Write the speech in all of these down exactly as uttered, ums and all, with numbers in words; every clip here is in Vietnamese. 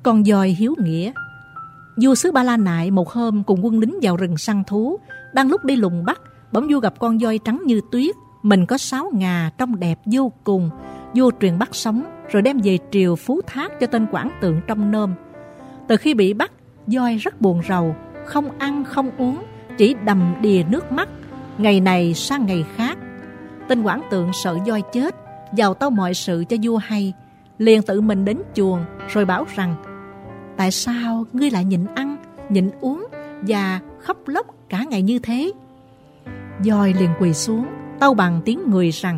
Con voi hiếu nghĩa. Vua xứ Ba La Nại một hôm cùng quân lính vào rừng săn thú. Đang lúc đi lùng bắt, bỗng vua gặp con voi trắng như tuyết, mình có sáu ngà, trông đẹp vô cùng. Vua truyền bắt sống, rồi đem về triều phú thác cho tên quản tượng trong nôm. Từ khi bị bắt, voi rất buồn rầu, không ăn không uống, chỉ đầm đìa nước mắt, ngày này sang ngày khác. Tên quản tượng sợ voi chết, vào tâu mọi sự cho vua hay, liền tự mình đến chuồng rồi bảo rằng: tại sao ngươi lại nhịn ăn, nhịn uống và khóc lóc cả ngày như thế? Voi liền quỳ xuống, tâu bằng tiếng người rằng: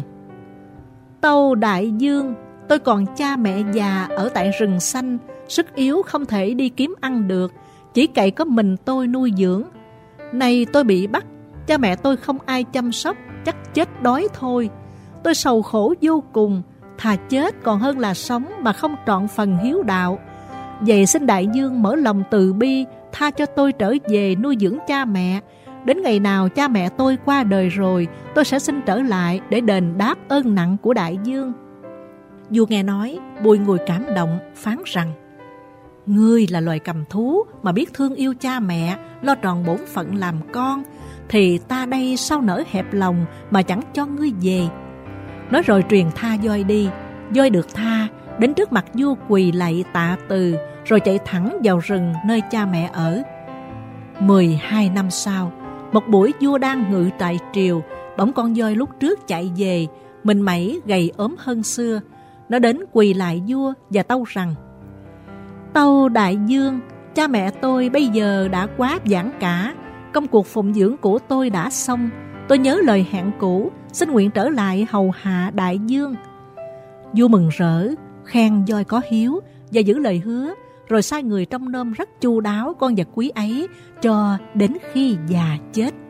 tâu đại vương, tôi còn cha mẹ già ở tại rừng xanh, sức yếu không thể đi kiếm ăn được, chỉ cậy có mình tôi nuôi dưỡng. Nay tôi bị bắt, cha mẹ tôi không ai chăm sóc, chắc chết đói thôi. Tôi sầu khổ vô cùng, thà chết còn hơn là sống mà không trọn phần hiếu đạo. Vậy xin đại vương mở lòng từ bi, tha cho tôi trở về nuôi dưỡng cha mẹ. Đến ngày nào cha mẹ tôi qua đời rồi, tôi sẽ xin trở lại để đền đáp ơn nặng của đại vương. Vua nghe nói, bùi ngùi cảm động, phán rằng: ngươi là loài cầm thú mà biết thương yêu cha mẹ, lo tròn bổn phận làm con, thì ta đây sao nỡ hẹp lòng mà chẳng cho ngươi về. Nói rồi truyền tha voi đi. Voi được tha, đến trước mặt vua quỳ lạy tạ từ, rồi chạy thẳng vào rừng nơi cha mẹ ở. Mười hai năm sau, một buổi vua đang ngự tại triều, bỗng con voi lúc trước chạy về, mình mẩy gầy ốm hơn xưa. Nó đến quỳ lại vua và tâu rằng: tâu đại vương, cha mẹ tôi bây giờ đã quá vãn cả, công cuộc phụng dưỡng của tôi đã xong. Tôi nhớ lời hẹn cũ, xin nguyện trở lại hầu hạ đại vương. Vua mừng rỡ, khen voi có hiếu và giữ lời hứa, rồi sai người trông nom rất chu đáo con vật quý ấy cho đến khi già chết.